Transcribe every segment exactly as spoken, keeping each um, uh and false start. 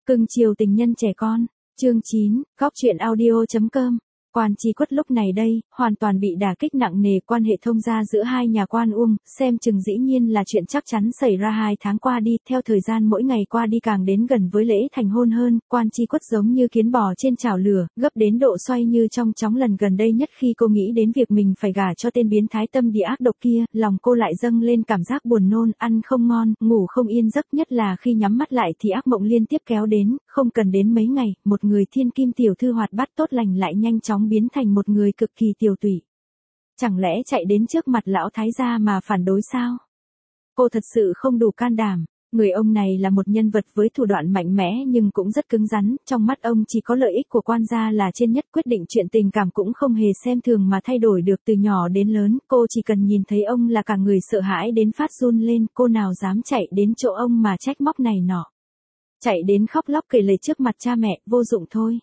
Cưng chiều tình nhân trẻ con, chương chín, góc chuyện audio.com. Quan Chi Quất lúc này đây, hoàn toàn bị đả kích nặng nề, quan hệ thông gia giữa hai nhà Quan Uông, xem chừng dĩ nhiên là chuyện chắc chắn xảy ra hai tháng qua đi, theo thời gian mỗi ngày qua đi càng đến gần với lễ thành hôn hơn, Quan Chi Quất giống như kiến bò trên chảo lửa, gấp đến độ xoay như trong chóng lần gần đây nhất khi cô nghĩ đến việc mình phải gả cho tên biến thái tâm địa ác độc kia, lòng cô lại dâng lên cảm giác buồn nôn, ăn không ngon, ngủ không yên giấc, nhất là khi nhắm mắt lại thì ác mộng liên tiếp kéo đến, không cần đến mấy ngày, một người thiên kim tiểu thư hoạt bát tốt lành lại nhanh chóng biến thành một người cực kỳ tiều tụy. Chẳng lẽ chạy đến trước mặt lão thái gia mà phản đối sao? Cô thật sự không đủ can đảm. Người ông này là một nhân vật với thủ đoạn mạnh mẽ nhưng cũng rất cứng rắn, trong mắt ông chỉ có lợi ích của quan gia là trên nhất, quyết định chuyện tình cảm cũng không hề xem thường mà thay đổi được từ nhỏ đến lớn, cô chỉ cần nhìn thấy ông là cả người sợ hãi đến phát run lên, cô nào dám chạy đến chỗ ông mà trách móc này nọ. Chạy đến khóc lóc kể lể trước mặt cha mẹ, vô dụng thôi.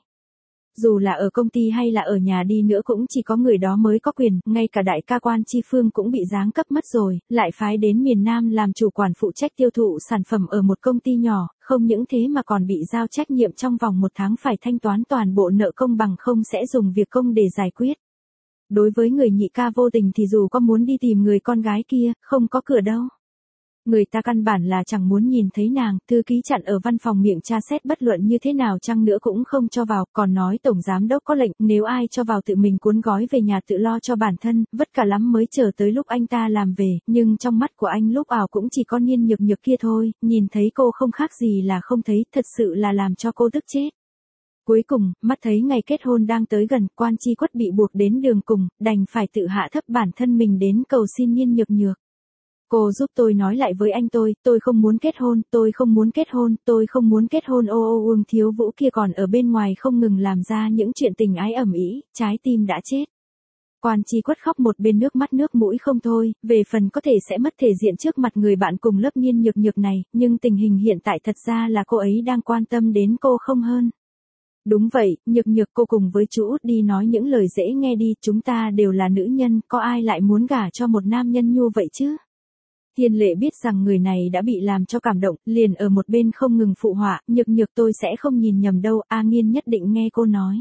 Dù là ở công ty hay là ở nhà đi nữa cũng chỉ có người đó mới có quyền, ngay cả đại ca Quan Chi Phương cũng bị giáng cấp mất rồi, lại phái đến miền Nam làm chủ quản phụ trách tiêu thụ sản phẩm ở một công ty nhỏ, không những thế mà còn bị giao trách nhiệm trong vòng một tháng phải thanh toán toàn bộ nợ công, bằng không sẽ dùng việc công để giải quyết. Đối với người nhị ca vô tình thì dù có muốn đi tìm người con gái kia, không có cửa đâu. Người ta căn bản là chẳng muốn nhìn thấy nàng, thư ký chặn ở văn phòng miệng tra xét bất luận như thế nào chăng nữa cũng không cho vào, còn nói tổng giám đốc có lệnh, nếu ai cho vào tự mình cuốn gói về nhà tự lo cho bản thân, vất cả lắm mới chờ tới lúc anh ta làm về, nhưng trong mắt của anh lúc ảo cũng chỉ có Niên Nhược Nhược kia thôi, nhìn thấy cô không khác gì là không thấy, thật sự là làm cho cô tức chết. Cuối cùng, mắt thấy ngày kết hôn đang tới gần, Quan Chi Quất bị buộc đến đường cùng, đành phải tự hạ thấp bản thân mình đến cầu xin Niên Nhược Nhược. Cô giúp tôi nói lại với anh tôi, tôi không muốn kết hôn, tôi không muốn kết hôn, tôi không muốn kết hôn. Ô ô Uông Thiếu Vũ kia còn ở bên ngoài không ngừng làm ra những chuyện tình ái ầm ĩ, trái tim đã chết. Quan Chi Quất khóc một bên nước mắt nước mũi không thôi, về phần có thể sẽ mất thể diện trước mặt người bạn cùng lớp Niên Nhược Nhược này, nhưng tình hình hiện tại thật ra là cô ấy đang quan tâm đến cô không hơn. Đúng vậy, Nhược Nhược, cô cùng với chú Út đi nói những lời dễ nghe đi, chúng ta đều là nữ nhân, có ai lại muốn gả cho một nam nhân nhu vậy chứ? Thiên Lệ biết rằng người này đã bị làm cho cảm động, liền ở một bên không ngừng phụ họa, Nhược Nhược tôi sẽ không nhìn nhầm đâu, A Nghiên nhất định nghe cô nói.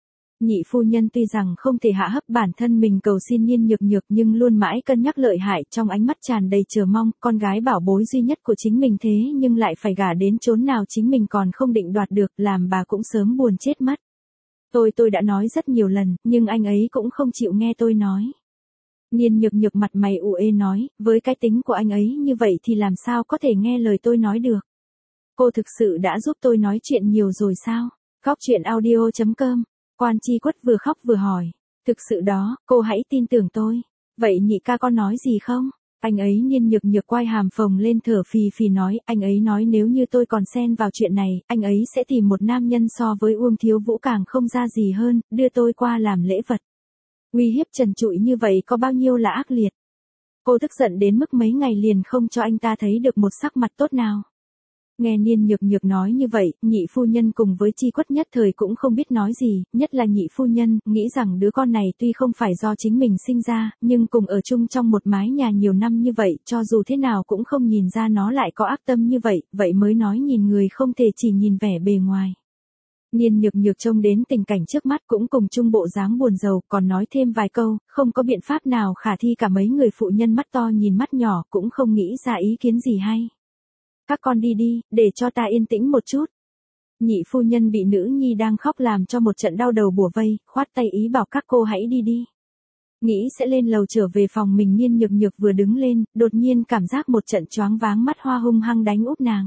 Nhị phu nhân tuy rằng không thể hạ hấp bản thân mình cầu xin Niên Nhược Nhược nhưng luôn mãi cân nhắc lợi hại, trong ánh mắt tràn đầy chờ mong, con gái bảo bối duy nhất của chính mình thế nhưng lại phải gả đến chốn nào chính mình còn không định đoạt được, làm bà cũng sớm buồn chết mất. Tôi tôi đã nói rất nhiều lần, nhưng anh ấy cũng không chịu nghe tôi nói. Niên Nhược Nhược mặt mày ủ ê nói, với cái tính của anh ấy như vậy thì làm sao có thể nghe lời tôi nói được. Cô thực sự đã giúp tôi nói chuyện nhiều rồi sao? Góc chuyện audio.com. Quan Chi Quất vừa khóc vừa hỏi. Thực sự đó, cô hãy tin tưởng tôi. Vậy nhị ca có nói gì không? Anh ấy Niên Nhược Nhược quay hàm phồng lên thở phì phì nói, anh ấy nói nếu như tôi còn xen vào chuyện này, anh ấy sẽ tìm một nam nhân so với Uông Thiếu Vũ càng không ra gì hơn, đưa tôi qua làm lễ vật. Uy hiếp trần trụi như vậy có bao nhiêu là ác liệt. Cô tức giận đến mức mấy ngày liền không cho anh ta thấy được một sắc mặt tốt nào. Nghe Niên Nhược Nhược nói như vậy, nhị phu nhân cùng với Chi Quất nhất thời cũng không biết nói gì, nhất là nhị phu nhân, nghĩ rằng đứa con này tuy không phải do chính mình sinh ra, nhưng cùng ở chung trong một mái nhà nhiều năm như vậy, cho dù thế nào cũng không nhìn ra nó lại có ác tâm như vậy, vậy mới nói nhìn người không thể chỉ nhìn vẻ bề ngoài. Niên Nhược Nhược trông đến tình cảnh trước mắt cũng cùng chung bộ dáng buồn rầu, còn nói thêm vài câu, không có biện pháp nào khả thi cả, mấy người phụ nhân mắt to nhìn mắt nhỏ cũng không nghĩ ra ý kiến gì hay. Các con đi đi, để cho ta yên tĩnh một chút. Nhị phu nhân bị nữ nhi đang khóc làm cho một trận đau đầu bủa vây, khoát tay ý bảo các cô hãy đi đi. Nghĩ sẽ lên lầu trở về phòng mình, Niên Nhược Nhược vừa đứng lên, đột nhiên cảm giác một trận choáng váng, mắt hoa hung hăng đánh úp nàng.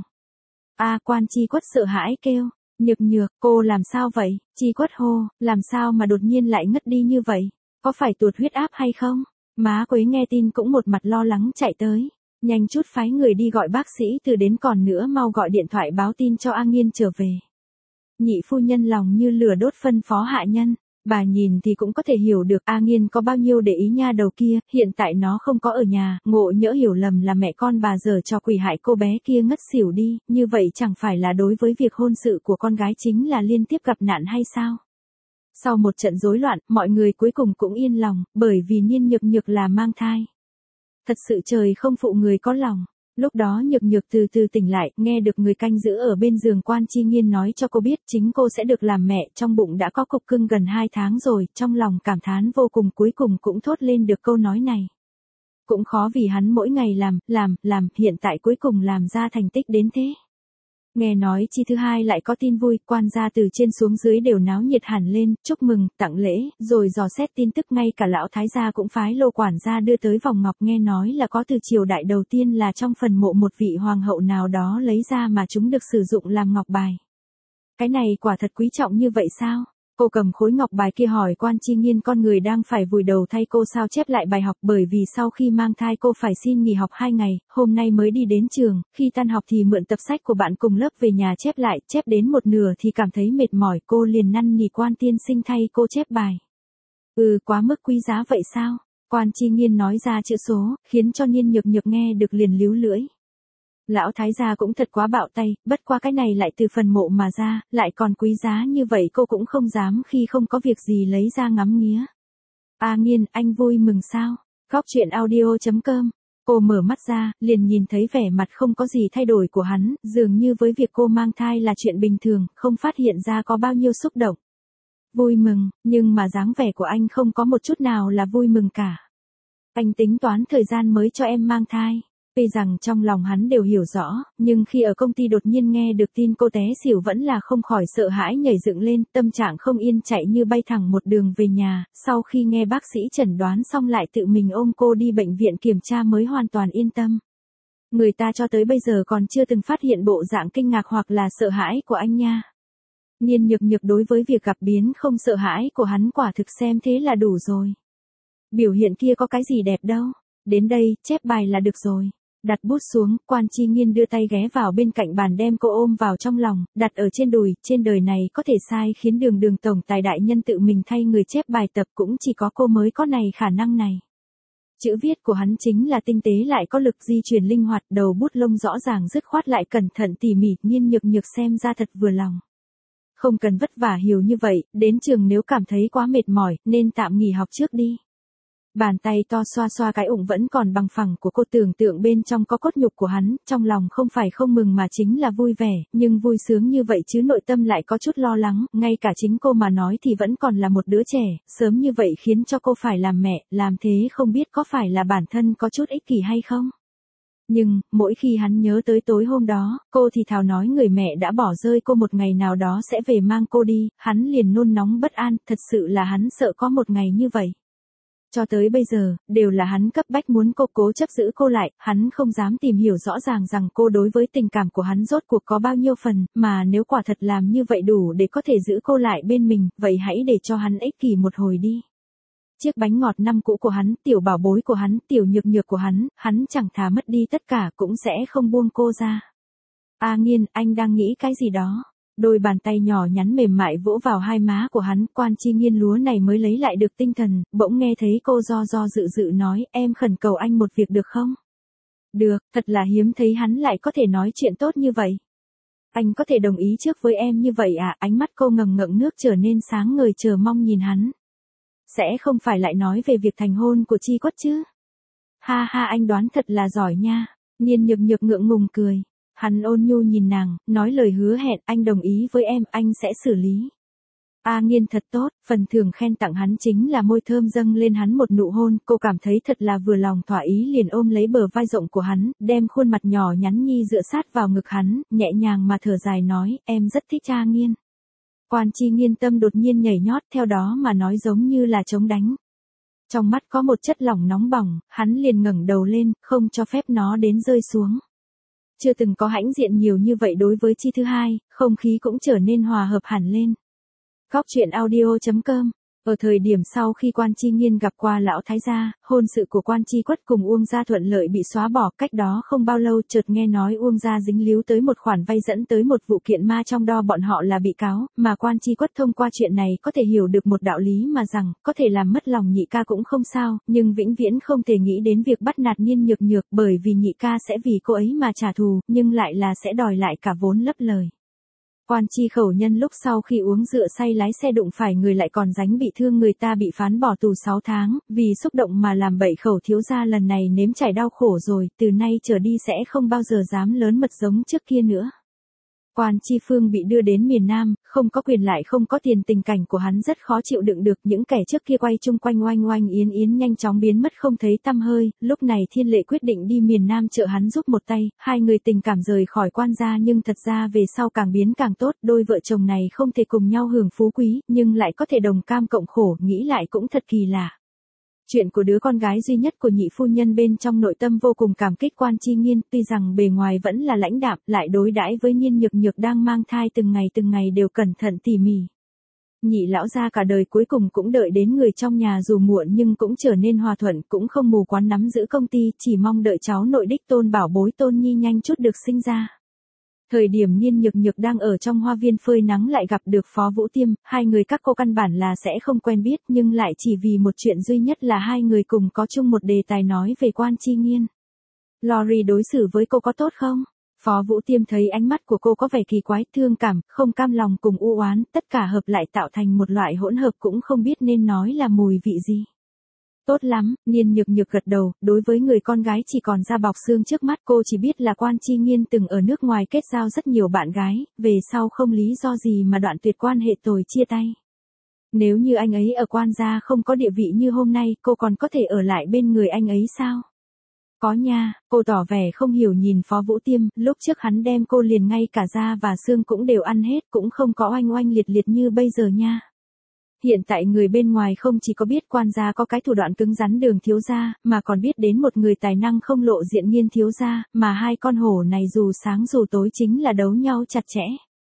A Quan Chi Quất sợ hãi kêu. Nhược Nhược, cô làm sao vậy? Chi Quất hô, làm sao mà đột nhiên lại ngất đi như vậy? Có phải tụt huyết áp hay không? Má Quế nghe tin cũng một mặt lo lắng chạy tới. Nhanh chút phái người đi gọi bác sĩ từ đến, còn nữa mau gọi điện thoại báo tin cho A Nghiên trở về. Nhị phu nhân lòng như lửa đốt phân phó hạ nhân. Bà nhìn thì cũng có thể hiểu được A Nghiên có bao nhiêu để ý nha đầu kia, hiện tại nó không có ở nhà, ngộ nhỡ hiểu lầm là mẹ con bà giở cho quỷ hại cô bé kia ngất xỉu đi, như vậy chẳng phải là đối với việc hôn sự của con gái chính là liên tiếp gặp nạn hay sao? Sau một trận rối loạn, mọi người cuối cùng cũng yên lòng, bởi vì Niên Nhược Nhược là mang thai. Thật sự trời không phụ người có lòng. Lúc đó Nhược Nhược từ từ tỉnh lại, nghe được người canh giữ ở bên giường Quan Chi Nghiên nói cho cô biết chính cô sẽ được làm mẹ, trong bụng đã có cục cưng gần hai tháng rồi, trong lòng cảm thán vô cùng, cuối cùng cũng thốt lên được câu nói này. Cũng khó vì hắn mỗi ngày làm, làm, làm, hiện tại cuối cùng làm ra thành tích đến thế. Nghe nói Chi Thứ Hai lại có tin vui, quan gia từ trên xuống dưới đều náo nhiệt hẳn lên, chúc mừng, tặng lễ, rồi dò xét tin tức, ngay cả lão thái gia cũng phái lô quản gia đưa tới vòng ngọc, nghe nói là có từ triều đại đầu tiên là trong phần mộ một vị hoàng hậu nào đó lấy ra mà chúng được sử dụng làm ngọc bài. Cái này quả thật quý trọng như vậy sao? Cô cầm khối ngọc bài kia hỏi Quan Chi Nghiên, con người đang phải vùi đầu thay cô sao chép lại bài học, bởi vì sau khi mang thai cô phải xin nghỉ học hai ngày, hôm nay mới đi đến trường, khi tan học thì mượn tập sách của bạn cùng lớp về nhà chép lại, chép đến một nửa thì cảm thấy mệt mỏi, cô liền năn nỉ Quan tiên sinh thay cô chép bài. Ừ, quá mức quý giá vậy sao? Quan Chi Nghiên nói ra chữ số, khiến cho Niên Nhược Nhược nghe được liền líu lưỡi. Lão thái gia cũng thật quá bạo tay, bất qua cái này lại từ phần mộ mà ra, lại còn quý giá như vậy cô cũng không dám khi không có việc gì lấy ra ngắm nghía. A Nghiên, anh vui mừng sao? Góc truyện audio chấm com. Cô mở mắt ra, liền nhìn thấy vẻ mặt không có gì thay đổi của hắn, dường như với việc cô mang thai là chuyện bình thường, không phát hiện ra có bao nhiêu xúc động. Vui mừng, nhưng mà dáng vẻ của anh không có một chút nào là vui mừng cả. Anh tính toán thời gian mới cho em mang thai. Tuy rằng trong lòng hắn đều hiểu rõ, nhưng khi ở công ty đột nhiên nghe được tin cô té xỉu vẫn là không khỏi sợ hãi nhảy dựng lên, tâm trạng không yên chạy như bay thẳng một đường về nhà, sau khi nghe bác sĩ chẩn đoán xong lại tự mình ôm cô đi bệnh viện kiểm tra mới hoàn toàn yên tâm. Người ta cho tới bây giờ còn chưa từng phát hiện bộ dạng kinh ngạc hoặc là sợ hãi của anh nha. Niên Nhược Nhược đối với việc gặp biến không sợ hãi của hắn quả thực xem thế là đủ rồi. Biểu hiện kia có cái gì đẹp đâu, đến đây, chép bài là được rồi. Đặt bút xuống, Quan Chi Nghiên đưa tay ghé vào bên cạnh bàn đem cô ôm vào trong lòng, đặt ở trên đùi, trên đời này có thể sai khiến Đường Đường tổng tài đại nhân tự mình thay người chép bài tập, cũng chỉ có cô mới có này khả năng này. Chữ viết của hắn chính là tinh tế lại có lực di chuyển linh hoạt, đầu bút lông rõ ràng dứt khoát lại cẩn thận tỉ mỉ, Niên Nhược Nhược xem ra thật vừa lòng. Không cần vất vả hiểu như vậy, đến trường nếu cảm thấy quá mệt mỏi, nên tạm nghỉ học trước đi. Bàn tay to xoa xoa cái ủng vẫn còn bằng phẳng của cô, tưởng tượng bên trong có cốt nhục của hắn, trong lòng không phải không mừng mà chính là vui vẻ, nhưng vui sướng như vậy chứ nội tâm lại có chút lo lắng, ngay cả chính cô mà nói thì vẫn còn là một đứa trẻ, sớm như vậy khiến cho cô phải làm mẹ, làm thế không biết có phải là bản thân có chút ích kỷ hay không. Nhưng, mỗi khi hắn nhớ tới tối hôm đó, cô thì thào nói người mẹ đã bỏ rơi cô một ngày nào đó sẽ về mang cô đi, hắn liền nôn nóng bất an, thật sự là hắn sợ có một ngày như vậy. Cho tới bây giờ, đều là hắn cấp bách muốn cô cố chấp giữ cô lại, hắn không dám tìm hiểu rõ ràng rằng cô đối với tình cảm của hắn rốt cuộc có bao nhiêu phần, mà nếu quả thật làm như vậy đủ để có thể giữ cô lại bên mình, vậy hãy để cho hắn ích kỷ một hồi đi. Chiếc bánh ngọt năm cũ của hắn, tiểu bảo bối của hắn, tiểu nhược nhược của hắn, hắn chẳng thà mất đi tất cả cũng sẽ không buông cô ra. A Nghiên, anh đang nghĩ cái gì đó? Đôi bàn tay nhỏ nhắn mềm mại vỗ vào hai má của hắn, Quan Chi Nghiên lúa này mới lấy lại được tinh thần, bỗng nghe thấy cô do do dự dự nói, em khẩn cầu anh một việc được không? Được, thật là hiếm thấy hắn lại có thể nói chuyện tốt như vậy. Anh có thể đồng ý trước với em như vậy à? Ánh mắt cô ngầm ngậm nước trở nên sáng ngời chờ mong nhìn hắn. Sẽ không phải lại nói về việc thành hôn của Chi Quất chứ? Ha ha, anh đoán thật là giỏi nha. Niên Nhược Nhược ngượng ngùng cười. Hắn ôn nhu nhìn nàng, nói lời hứa hẹn, anh đồng ý với em, anh sẽ xử lý. A Nghiên thật tốt, phần thưởng khen tặng hắn chính là môi thơm dâng lên hắn một nụ hôn, cô cảm thấy thật là vừa lòng thỏa ý liền ôm lấy bờ vai rộng của hắn, đem khuôn mặt nhỏ nhắn nhi dựa sát vào ngực hắn, nhẹ nhàng mà thở dài nói, em rất thích A Nghiên. Quan Chi Nghiên tâm đột nhiên nhảy nhót, theo đó mà nói giống như là chống đánh. Trong mắt có một chất lỏng nóng bỏng, hắn liền ngẩng đầu lên, không cho phép nó đến rơi xuống. Chưa từng có hãnh diện nhiều như vậy đối với Chi Thứ Hai, không khí cũng trở nên hòa hợp hẳn lên. Góc truyện audio chấm com. Ở thời điểm sau khi Quan Chi Nghiên gặp qua lão thái gia, hôn sự của Quan Chi Quất cùng Uông gia thuận lợi bị xóa bỏ, cách đó không bao lâu chợt nghe nói Uông gia dính líu tới một khoản vay dẫn tới một vụ kiện ma trong đó bọn họ là bị cáo, mà Quan Chi Quất thông qua chuyện này có thể hiểu được một đạo lý mà rằng, có thể làm mất lòng nhị ca cũng không sao, nhưng vĩnh viễn không thể nghĩ đến việc bắt nạt Niên Nhược Nhược, bởi vì nhị ca sẽ vì cô ấy mà trả thù, nhưng lại là sẽ đòi lại cả vốn lấp lời. Quan Chi khẩu nhân lúc sau khi uống rượu say lái xe đụng phải người lại còn dánh bị thương người ta bị phán bỏ tù sáu tháng, vì xúc động mà làm bậy khẩu thiếu gia lần này nếm trải đau khổ rồi, từ nay trở đi sẽ không bao giờ dám lớn mật giống trước kia nữa. Quan Chi Phương bị đưa đến miền Nam, không có quyền lại không có tiền, tình cảnh của hắn rất khó chịu đựng được, những kẻ trước kia quay chung quanh oanh oanh yến yến nhanh chóng biến mất không thấy tăm hơi, lúc này Thiên Lệ quyết định đi miền Nam trợ hắn giúp một tay, hai người tình cảm rời khỏi quan gia nhưng thật ra về sau càng biến càng tốt, đôi vợ chồng này không thể cùng nhau hưởng phú quý, nhưng lại có thể đồng cam cộng khổ, nghĩ lại cũng thật kỳ lạ. Chuyện của đứa con gái duy nhất của nhị phu nhân bên trong nội tâm vô cùng cảm kích Quan Chi Nghiên, tuy rằng bề ngoài vẫn là lãnh đạm, lại đối đãi với Nhiên Nhược Nhược đang mang thai từng ngày từng ngày đều cẩn thận tỉ mỉ. Nhị lão gia cả đời cuối cùng cũng đợi đến người trong nhà dù muộn nhưng cũng trở nên hòa thuận, cũng không mù quáng nắm giữ công ty, chỉ mong đợi cháu nội đích tôn bảo bối Tôn Nhi nhanh chút được sinh ra. Thời điểm Nhiên Nhược Nhược đang ở trong hoa viên phơi nắng lại gặp được Phó Vũ Tiêm, hai người các cô căn bản là sẽ không quen biết nhưng lại chỉ vì một chuyện duy nhất là hai người cùng có chung một đề tài nói về Quan Chi Nghiên. Lori đối xử với cô có tốt không? Phó Vũ Tiêm thấy ánh mắt của cô có vẻ kỳ quái, thương cảm, không cam lòng cùng u oán, tất cả hợp lại tạo thành một loại hỗn hợp cũng không biết nên nói là mùi vị gì. Tốt lắm, Nhiên Nhược Nhược gật đầu, đối với người con gái chỉ còn da bọc xương trước mắt cô chỉ biết là Quan Chi Nghiên từng ở nước ngoài kết giao rất nhiều bạn gái, về sau không lý do gì mà đoạn tuyệt quan hệ tồi chia tay. Nếu như anh ấy ở quan gia không có địa vị như hôm nay, cô còn có thể ở lại bên người anh ấy sao? Có nha, cô tỏ vẻ không hiểu nhìn Phó Vũ Tiêm, lúc trước hắn đem cô liền ngay cả da và xương cũng đều ăn hết, cũng không có oanh oanh liệt liệt như bây giờ nha. Hiện tại người bên ngoài không chỉ có biết quan gia có cái thủ đoạn cứng rắn Đường thiếu gia, mà còn biết đến một người tài năng không lộ diện Nghiên thiếu gia, mà hai con hổ này dù sáng dù tối chính là đấu nhau chặt chẽ.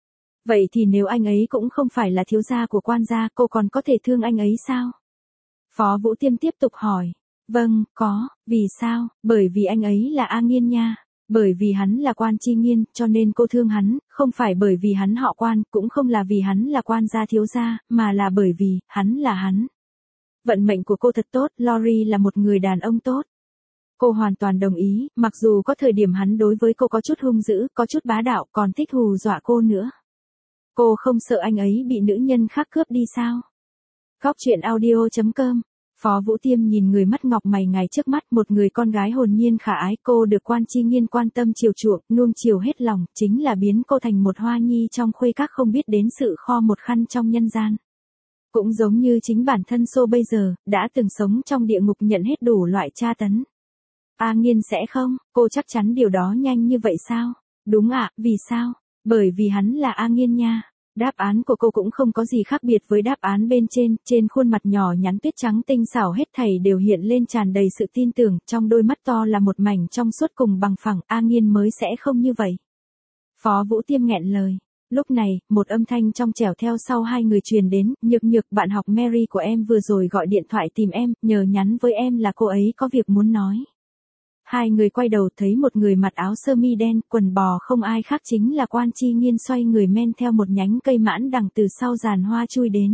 Vậy thì nếu anh ấy cũng không phải là thiếu gia của quan gia, cô còn có thể thương anh ấy sao? Phó Vũ Tiêm tiếp tục hỏi. Vâng, có, vì sao? Bởi vì anh ấy là A Nghiên nha. Bởi vì hắn là Quan Chi Nghiên, cho nên cô thương hắn, không phải bởi vì hắn họ Quan, cũng không là vì hắn là quan gia thiếu gia, mà là bởi vì, hắn là hắn. Vận mệnh của cô thật tốt, Lori là một người đàn ông tốt. Cô hoàn toàn đồng ý, mặc dù có thời điểm hắn đối với cô có chút hung dữ, có chút bá đạo, còn thích hù dọa cô nữa. Cô không sợ anh ấy bị nữ nhân khác cướp đi sao? Góc truyện audio chấm com. Phó Vũ Tiêm nhìn người mắt ngọc mày ngài trước mắt, một người con gái hồn nhiên khả ái, cô được Quan Chi Nghiên quan tâm chiều chuộng, nuông chiều hết lòng, chính là biến cô thành một hoa nhi trong khuê các không biết đến sự kho một khăn trong nhân gian. Cũng giống như chính bản thân Xô bây giờ, đã từng sống trong địa ngục nhận hết đủ loại tra tấn. A Nghiên sẽ không, cô chắc chắn điều đó nhanh như vậy sao? Đúng ạ, à, vì sao? Bởi vì hắn là A Nghiên nha. Đáp án của cô cũng không có gì khác biệt với đáp án bên trên, trên khuôn mặt nhỏ nhắn tuyết trắng tinh xảo hết thảy đều hiện lên tràn đầy sự tin tưởng, trong đôi mắt to là một mảnh trong suốt cùng bằng phẳng, A Nghiên mới sẽ không như vậy. Phó Vũ Tiêm nghẹn lời. Lúc này, một âm thanh trong trẻo theo sau hai người truyền đến, Nhược Nhược, bạn học Mary của em vừa rồi gọi điện thoại tìm em, nhờ nhắn với em là cô ấy có việc muốn nói. Hai người quay đầu thấy một người mặc áo sơ mi đen, quần bò không ai khác chính là Quan Chi Nghiên xoay người men theo một nhánh cây mãn đằng từ sau giàn hoa chui đến.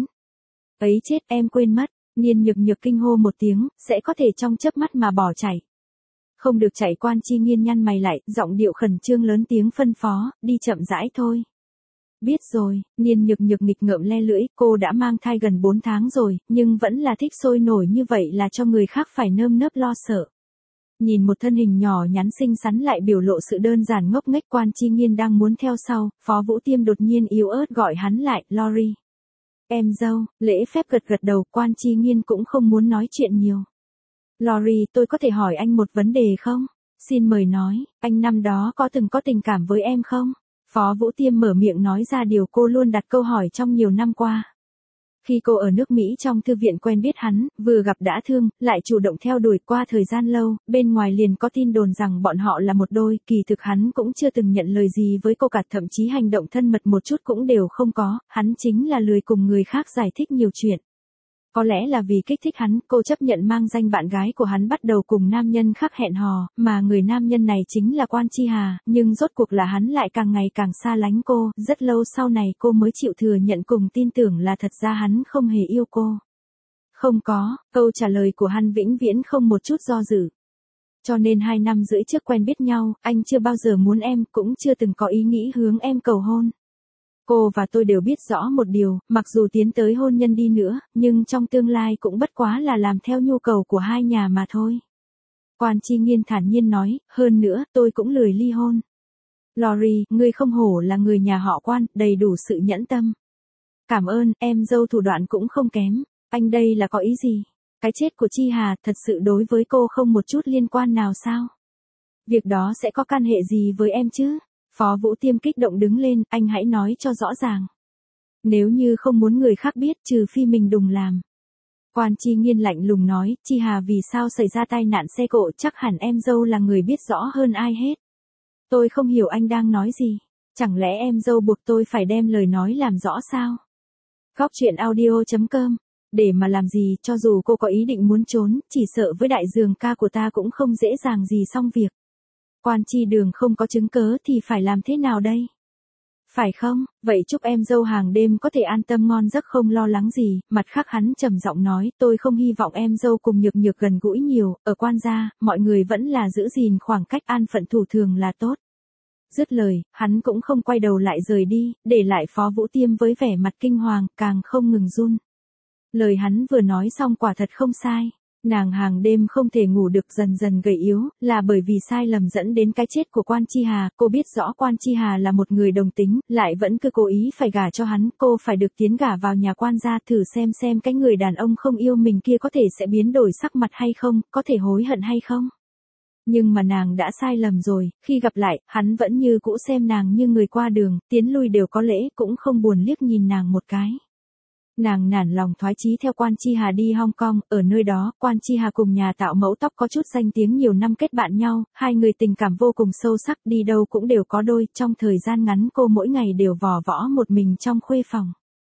Ấy chết, em quên mất, Nhiên Nhược Nhược kinh hô một tiếng, sẽ có thể trong chớp mắt mà bỏ chạy. Không được chạy. Quan Chi Nghiên nhăn mày lại, giọng điệu khẩn trương lớn tiếng phân phó, đi chậm rãi thôi. Biết rồi, Nhiên Nhược Nhược nghịch ngợm le lưỡi, cô đã mang thai gần bốn tháng rồi, nhưng vẫn là thích sôi nổi như vậy là cho người khác phải nơm nớp lo sợ. Nhìn một thân hình nhỏ nhắn xinh xắn lại biểu lộ sự đơn giản ngốc nghếch, Quan Chi Nghiên đang muốn theo sau, Phó Vũ Tiêm đột nhiên yếu ớt gọi hắn lại, Lori. Em dâu, lễ phép gật gật đầu, Quan Chi Nghiên cũng không muốn nói chuyện nhiều. Lori, tôi có thể hỏi anh một vấn đề không? Xin mời nói, anh năm đó có từng có tình cảm với em không? Phó Vũ Tiêm mở miệng nói ra điều cô luôn đặt câu hỏi trong nhiều năm qua. Khi cô ở nước Mỹ trong thư viện quen biết hắn, vừa gặp đã thương, lại chủ động theo đuổi qua thời gian lâu, bên ngoài liền có tin đồn rằng bọn họ là một đôi, kỳ thực hắn cũng chưa từng nhận lời gì với cô cả, thậm chí hành động thân mật một chút cũng đều không có, hắn chính là lười cùng người khác giải thích nhiều chuyện. Có lẽ là vì kích thích hắn, cô chấp nhận mang danh bạn gái của hắn bắt đầu cùng nam nhân khác hẹn hò, mà người nam nhân này chính là Quan Chi Hà, nhưng rốt cuộc là hắn lại càng ngày càng xa lánh cô, rất lâu sau này cô mới chịu thừa nhận cùng tin tưởng là thật ra hắn không hề yêu cô. Không có, câu trả lời của hắn vĩnh viễn không một chút do dự. Cho nên hai năm rưỡi trước quen biết nhau, anh chưa bao giờ muốn em, cũng chưa từng có ý nghĩ hướng em cầu hôn. Cô và tôi đều biết rõ một điều, mặc dù tiến tới hôn nhân đi nữa, nhưng trong tương lai cũng bất quá là làm theo nhu cầu của hai nhà mà thôi. Quan Chi Nghiên thản nhiên nói, hơn nữa, tôi cũng lười ly hôn. Lori, ngươi không hổ là người nhà họ Quan, đầy đủ sự nhẫn tâm. Cảm ơn, em dâu thủ đoạn cũng không kém. Anh đây là có ý gì? Cái chết của Chi Hà thật sự đối với cô không một chút liên quan nào sao? Việc đó sẽ có can hệ gì với em chứ? Phó Vũ Tiêm kích động đứng lên, anh hãy nói cho rõ ràng. Nếu như không muốn người khác biết trừ phi mình đùng làm. Quan Chi Nghiên lạnh lùng nói, Chi Hà vì sao xảy ra tai nạn xe cộ chắc hẳn em dâu là người biết rõ hơn ai hết. Tôi không hiểu anh đang nói gì. Chẳng lẽ em dâu buộc tôi phải đem lời nói làm rõ sao? Góc truyện audio chấm com. Để mà làm gì, cho dù cô có ý định muốn trốn, chỉ sợ với đại dường ca của ta cũng không dễ dàng gì xong việc. Quan Chi Đường không có chứng cớ thì phải làm thế nào đây? Phải không? Vậy chúc em dâu hàng đêm có thể an tâm ngon giấc không lo lắng gì. Mặt khác hắn trầm giọng nói, tôi không hy vọng em dâu cùng Nhược Nhược gần gũi nhiều, ở Quan gia, mọi người vẫn là giữ gìn khoảng cách an phận thủ thường là tốt. Dứt lời, hắn cũng không quay đầu lại rời đi, để lại Phó Vũ Tiêm với vẻ mặt kinh hoàng, càng không ngừng run. Lời hắn vừa nói xong quả thật không sai. Nàng hàng đêm không thể ngủ được dần dần gầy yếu, là bởi vì sai lầm dẫn đến cái chết của Quan Chi Hà. Cô biết rõ Quan Chi Hà là một người đồng tính, lại vẫn cứ cố ý phải gả cho hắn. Cô phải được tiến gả vào nhà quan gia, thử xem xem cái người đàn ông không yêu mình kia có thể sẽ biến đổi sắc mặt hay không, có thể hối hận hay không. Nhưng mà nàng đã sai lầm rồi, khi gặp lại, hắn vẫn như cũ xem nàng như người qua đường, tiến lui đều có lễ, cũng không buồn liếc nhìn nàng một cái. Nàng nản lòng thoái chí theo Quan Chi Hà đi Hong Kong, ở nơi đó, Quan Chi Hà cùng nhà tạo mẫu tóc có chút danh tiếng nhiều năm kết bạn nhau, hai người tình cảm vô cùng sâu sắc, đi đâu cũng đều có đôi, trong thời gian ngắn cô mỗi ngày đều vò võ một mình trong khuê phòng.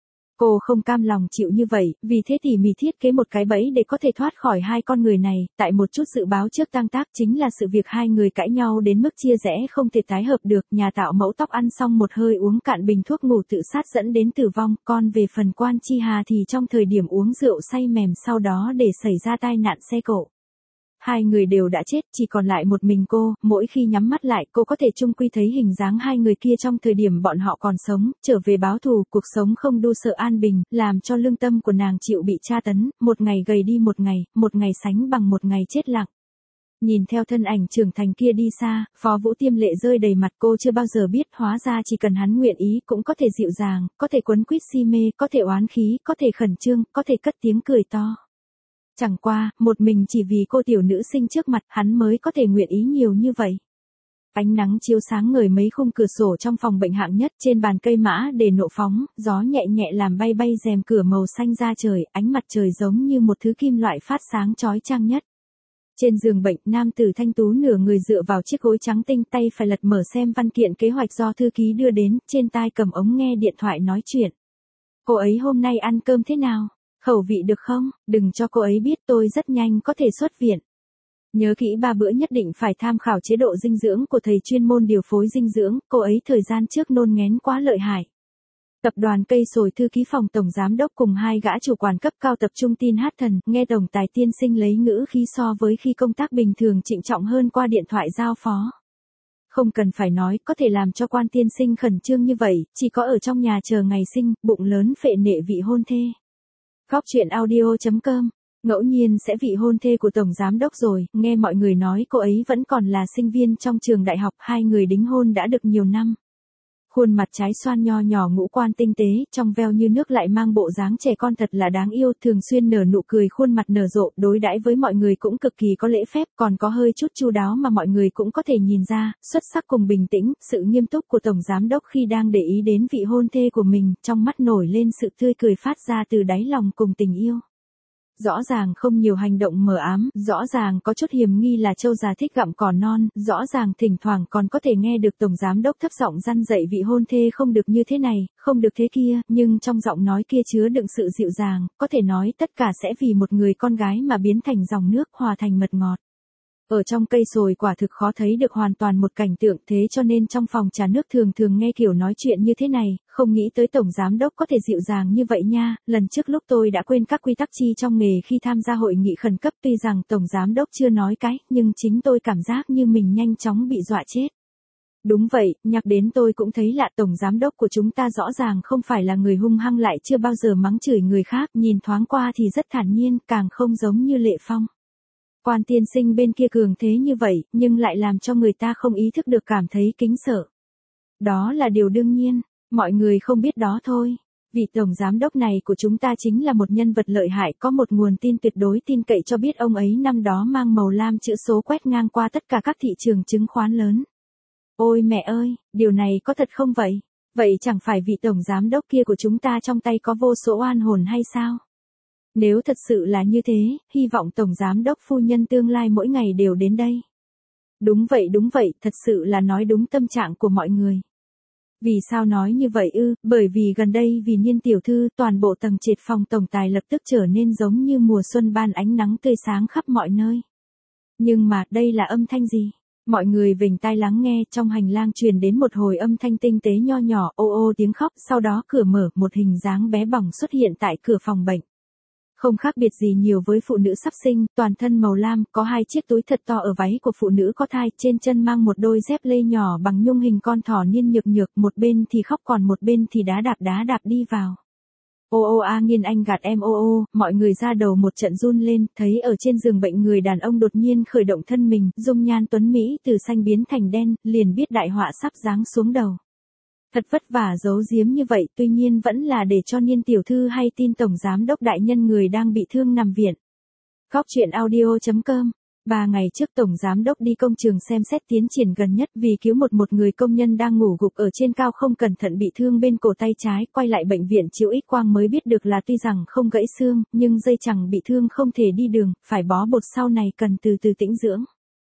Cô không cam lòng chịu như vậy, vì thế tỉ mỉ thiết kế một cái bẫy để có thể thoát khỏi hai con người này, tại một chút dự báo trước tang tác chính là sự việc hai người cãi nhau đến mức chia rẽ không thể tái hợp được, nhà tạo mẫu tóc ăn xong một hơi uống cạn bình thuốc ngủ tự sát dẫn đến tử vong, còn về phần Quan Chi Hà thì trong thời điểm uống rượu say mềm sau đó để xảy ra tai nạn xe cộ. Hai người đều đã chết, chỉ còn lại một mình cô, mỗi khi nhắm mắt lại cô có thể chung quy thấy hình dáng hai người kia trong thời điểm bọn họ còn sống, trở về báo thù, cuộc sống không đu sợ an bình, làm cho lương tâm của nàng chịu bị tra tấn, một ngày gầy đi một ngày, một ngày sánh bằng một ngày chết lặng. Nhìn theo thân ảnh trưởng thành kia đi xa, Phó Vũ Tiêm lệ rơi đầy mặt, cô chưa bao giờ biết hóa ra chỉ cần hắn nguyện ý cũng có thể dịu dàng, có thể quấn quýt si mê, có thể oán khí, có thể khẩn trương, có thể cất tiếng cười to. Chẳng qua, một mình chỉ vì cô tiểu nữ sinh trước mặt hắn mới có thể nguyện ý nhiều như vậy. Ánh nắng chiếu sáng ngời mấy khung cửa sổ trong phòng bệnh hạng nhất, trên bàn cây mã để nộ phóng, gió nhẹ nhẹ làm bay bay rèm cửa màu xanh ra trời, ánh mặt trời giống như một thứ kim loại phát sáng chói chang nhất. Trên giường bệnh, nam tử thanh tú nửa người dựa vào chiếc gối trắng tinh, tay phải lật mở xem văn kiện kế hoạch do thư ký đưa đến, trên tai cầm ống nghe điện thoại nói chuyện. Cô ấy hôm nay ăn cơm thế nào? Khẩu vị được không? Đừng cho cô ấy biết tôi rất nhanh có thể xuất viện. Nhớ kỹ ba bữa nhất định phải tham khảo chế độ dinh dưỡng của thầy chuyên môn điều phối dinh dưỡng, cô ấy thời gian trước nôn nghén quá lợi hại. Tập đoàn Cây Sồi thư ký phòng tổng giám đốc cùng hai gã chủ quản cấp cao tập trung tin hát thần, nghe tổng tài tiên sinh lấy ngữ khí so với khi công tác bình thường trịnh trọng hơn qua điện thoại giao phó. Không cần phải nói, có thể làm cho Quan tiên sinh khẩn trương như vậy, chỉ có ở trong nhà chờ ngày sinh, bụng lớn phệ nệ vị hôn thê. Góc truyện audio chấm com. Ngẫu nhiên sẽ vị hôn thê của tổng giám đốc rồi, nghe mọi người nói cô ấy vẫn còn là sinh viên trong trường đại học, hai người đính hôn đã được nhiều năm. Khuôn mặt trái xoan nho nhỏ ngũ quan tinh tế, trong veo như nước lại mang bộ dáng trẻ con thật là đáng yêu, thường xuyên nở nụ cười, khuôn mặt nở rộ, đối đãi với mọi người cũng cực kỳ có lễ phép, còn có hơi chút chu đáo mà mọi người cũng có thể nhìn ra, xuất sắc cùng bình tĩnh, sự nghiêm túc của tổng giám đốc khi đang để ý đến vị hôn thê của mình, trong mắt nổi lên sự tươi cười phát ra từ đáy lòng cùng tình yêu. Rõ ràng không nhiều hành động mờ ám, rõ ràng có chút hiềm nghi là trâu già thích gặm cỏ non, rõ ràng thỉnh thoảng còn có thể nghe được tổng giám đốc thấp giọng răn dạy vị hôn thê không được như thế này, không được thế kia, nhưng trong giọng nói kia chứa đựng sự dịu dàng, có thể nói tất cả sẽ vì một người con gái mà biến thành dòng nước hòa thành mật ngọt. Ở trong Cây Sồi quả thực khó thấy được hoàn toàn một cảnh tượng, thế cho nên trong phòng trà nước thường thường nghe kiểu nói chuyện như thế này, không nghĩ tới tổng giám đốc có thể dịu dàng như vậy nha, lần trước lúc tôi đã quên các quy tắc chi trong nghề khi tham gia hội nghị khẩn cấp, tuy rằng tổng giám đốc chưa nói cái, nhưng chính tôi cảm giác như mình nhanh chóng bị dọa chết. Đúng vậy, nhắc đến tôi cũng thấy lạ, tổng giám đốc của chúng ta rõ ràng không phải là người hung hăng, lại chưa bao giờ mắng chửi người khác, nhìn thoáng qua thì rất thản nhiên, càng không giống như Lệ Phong. Quan tiên sinh bên kia cường thế như vậy, nhưng lại làm cho người ta không ý thức được cảm thấy kính sợ. Đó là điều đương nhiên, mọi người không biết đó thôi. Vị tổng giám đốc này của chúng ta chính là một nhân vật lợi hại, có một nguồn tin tuyệt đối tin cậy cho biết ông ấy năm đó mang màu lam chữ số quét ngang qua tất cả các thị trường chứng khoán lớn. Ôi mẹ ơi, điều này có thật không vậy? Vậy chẳng phải vị tổng giám đốc kia của chúng ta trong tay có vô số oan hồn hay sao? Nếu thật sự là như thế, hy vọng tổng giám đốc phu nhân tương lai mỗi ngày đều đến đây. Đúng vậy đúng vậy, thật sự là nói đúng tâm trạng của mọi người. Vì sao nói như vậy ư? Bởi vì gần đây vì Niên tiểu thư, toàn bộ tầng trệt phòng tổng tài lập tức trở nên giống như mùa xuân ban ánh nắng tươi sáng khắp mọi nơi. Nhưng mà, đây là âm thanh gì? Mọi người vểnh tai lắng nghe, trong hành lang truyền đến một hồi âm thanh tinh tế nho nhỏ, ô ô tiếng khóc, sau đó cửa mở, một hình dáng bé bỏng xuất hiện tại cửa phòng bệnh. Không khác biệt gì nhiều với phụ nữ sắp sinh, toàn thân màu lam, có hai chiếc túi thật to ở váy của phụ nữ có thai, trên chân mang một đôi dép lê nhỏ bằng nhung hình con thỏ Niên nhược nhược, một bên thì khóc còn một bên thì đá đạp đá đạp đi vào. Ô ô a Nghiên anh gạt em ô ô, mọi người ra đầu một trận run lên, thấy ở trên giường bệnh người đàn ông đột nhiên khởi động thân mình, dung nhan tuấn Mỹ từ xanh biến thành đen, liền biết đại họa sắp giáng xuống đầu. Thật vất vả giấu giếm như vậy, tuy nhiên vẫn là để cho Niên tiểu thư hay tin tổng giám đốc đại nhân người đang bị thương nằm viện. Góc truyện audio chấm com. Ba ngày trước tổng giám đốc đi công trường xem xét tiến triển gần nhất vì cứu một một người công nhân đang ngủ gục ở trên cao không cẩn thận bị thương bên cổ tay trái, quay lại bệnh viện chiếu X quang mới biết được là tuy rằng không gãy xương, nhưng dây chằng bị thương không thể đi đường, phải bó bột sau này cần từ từ tĩnh dưỡng.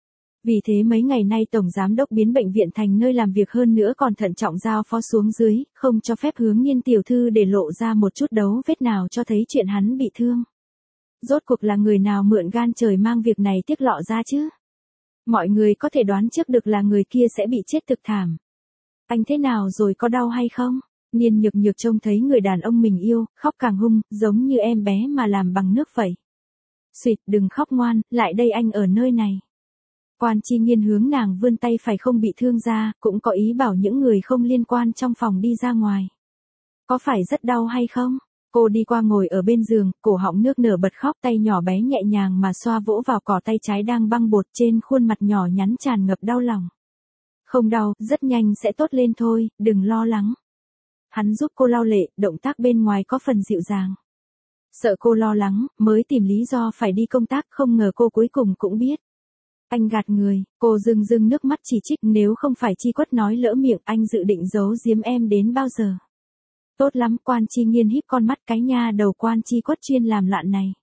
Vì thế mấy ngày nay tổng giám đốc biến bệnh viện thành nơi làm việc, hơn nữa còn thận trọng giao phó xuống dưới, không cho phép hướng Niên tiểu thư để lộ ra một chút dấu vết nào cho thấy chuyện hắn bị thương. Rốt cuộc là người nào mượn gan trời mang việc này tiết lộ ra chứ? Mọi người có thể đoán trước được là người kia sẽ bị chết thực thảm. Anh thế nào rồi, có đau hay không? Niên nhược nhược trông thấy người đàn ông mình yêu, khóc càng hung, giống như em bé mà làm bằng nước vậy. Xuyệt, đừng khóc ngoan, lại đây, anh ở nơi này. Quan Chi Nghiên hướng nàng vươn tay phải không bị thương ra, cũng có ý bảo những người không liên quan trong phòng đi ra ngoài. Có phải rất đau hay không? Cô đi qua ngồi ở bên giường, cổ họng nước nở bật khóc, tay nhỏ bé nhẹ nhàng mà xoa vỗ vào cỏ tay trái đang băng bột, trên khuôn mặt nhỏ nhắn tràn ngập đau lòng. Không đau, rất nhanh sẽ tốt lên thôi, đừng lo lắng. Hắn giúp cô lau lệ, động tác bên ngoài có phần dịu dàng. Sợ cô lo lắng, mới tìm lý do phải đi công tác, không ngờ cô cuối cùng cũng biết. Anh gạt người, cô rưng rưng nước mắt chỉ trích, nếu không phải Chi Quất nói lỡ miệng, anh dự định giấu giếm em đến bao giờ. Tốt lắm, Quan Chi Nghiên híp con mắt, cái nha đầu Quan Chi Quất chuyên làm loạn này.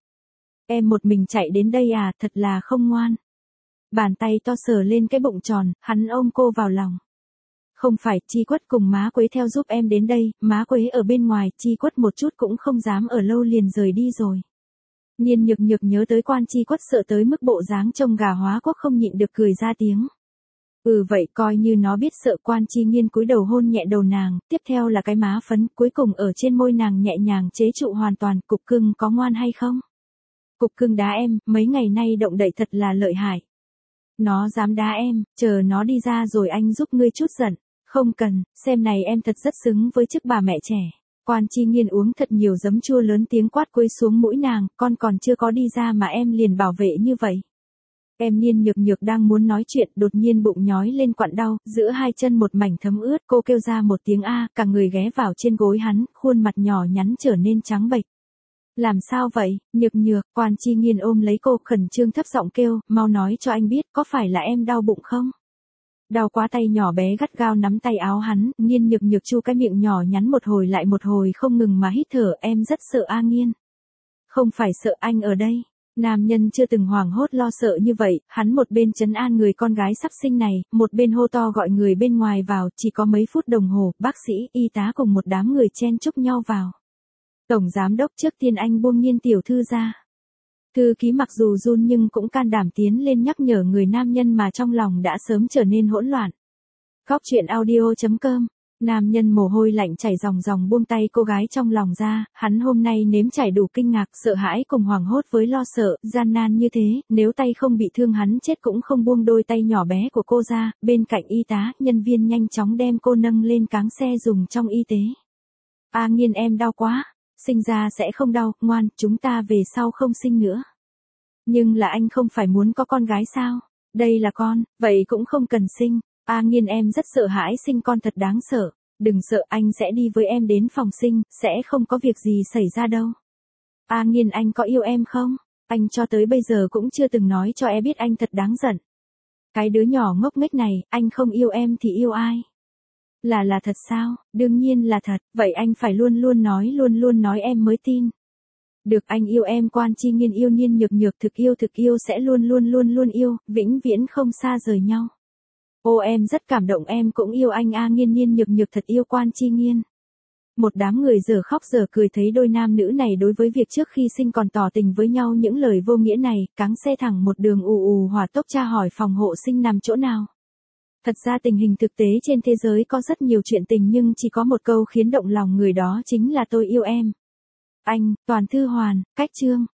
Em một mình chạy đến đây à, thật là không ngoan. Bàn tay to sờ lên cái bụng tròn, hắn ôm cô vào lòng. Không phải, Chi Quất cùng má Quế theo giúp em đến đây, má Quế ở bên ngoài, Chi Quất một chút cũng không dám ở lâu liền rời đi rồi. Niên nhược nhược nhớ tới Quan Chi Quất sợ tới mức bộ dáng trông gà hóa quốc không nhịn được cười ra tiếng. Ừ vậy, coi như nó biết sợ. Quan Chi Nghiên cúi đầu hôn nhẹ đầu nàng, tiếp theo là cái má phấn, cuối cùng ở trên môi nàng nhẹ nhàng chế trụ hoàn toàn. Cục cưng có ngoan hay không? Cục cưng đá em, mấy ngày nay động đậy thật là lợi hại. Nó dám đá em, chờ nó đi ra rồi anh giúp ngươi chút giận. Không cần, xem này em thật rất xứng với chức bà mẹ trẻ. Quan Chi Nghiên uống thật nhiều giấm chua, lớn tiếng quát quấy xuống mũi nàng, con còn chưa có đi ra mà em liền bảo vệ như vậy. Em Niên nhược nhược đang muốn nói chuyện, đột nhiên bụng nhói lên quặn đau, giữa hai chân một mảnh thấm ướt, cô kêu ra một tiếng a, cả người ghé vào trên gối hắn, khuôn mặt nhỏ nhắn trở nên trắng bệch. Làm sao vậy, nhược nhược? Quan Chi Nghiên ôm lấy cô, khẩn trương thấp giọng kêu, mau nói cho anh biết, có phải là em đau bụng không? Đau quá, tay nhỏ bé gắt gao nắm tay áo hắn, Nghiên nhược nhược chu cái miệng nhỏ nhắn một hồi lại một hồi không ngừng mà hít thở, em rất sợ a Nghiên. Không phải sợ, anh ở đây. Nam nhân chưa từng hoảng hốt lo sợ như vậy, hắn một bên trấn an người con gái sắp sinh này, một bên hô to gọi người bên ngoài vào, chỉ có mấy phút đồng hồ, bác sĩ, y tá cùng một đám người chen chúc nhau vào. Tổng giám đốc, trước tiên anh buông Niên tiểu thư ra. Thư ký mặc dù run nhưng cũng can đảm tiến lên nhắc nhở người nam nhân mà trong lòng đã sớm trở nên hỗn loạn. Góc truyện audio chấm com Nam nhân mồ hôi lạnh chảy ròng ròng buông tay cô gái trong lòng ra, hắn hôm nay nếm trải đủ kinh ngạc, sợ hãi cùng hoảng hốt với lo sợ, gian nan như thế, nếu tay không bị thương hắn chết cũng không buông đôi tay nhỏ bé của cô ra, bên cạnh y tá, nhân viên nhanh chóng đem cô nâng lên cáng xe dùng trong y tế. A Nghiên em đau quá, sinh ra sẽ không đau, ngoan, chúng ta về sau không sinh nữa. Nhưng là anh không phải muốn có con gái sao? Đây là con, vậy cũng không cần sinh. A Nghiên em rất sợ hãi sinh con thật đáng sợ. Đừng sợ, anh sẽ đi với em đến phòng sinh, sẽ không có việc gì xảy ra đâu. A Nghiên anh có yêu em không? Anh cho tới bây giờ cũng chưa từng nói cho em biết anh thật đáng giận. Cái đứa nhỏ ngốc nghếch này, anh không yêu em thì yêu ai? Là là thật sao? Đương nhiên là thật, vậy anh phải luôn luôn nói luôn luôn nói em mới tin. Được, anh yêu em. Quan Chi Nghiên yêu Nhiên Nhược Nhược, thực yêu thực yêu sẽ luôn luôn luôn luôn yêu, vĩnh viễn không xa rời nhau. Ô em rất cảm động, em cũng yêu anh. A Nghiên Nhiên Nhược Nhược thật yêu Quan Chi Nghiên. Một đám người dở khóc dở cười thấy đôi nam nữ này đối với việc trước khi sinh còn tỏ tình với nhau những lời vô nghĩa này, cáng xe thẳng một đường ù ù hỏa tốc tra hỏi phòng hộ sinh nằm chỗ nào. Thật ra tình hình thực tế trên thế giới có rất nhiều chuyện tình nhưng chỉ có một câu khiến động lòng người, đó chính là tôi yêu em. Anh, Toàn Thư Hoàn, Cách Chương.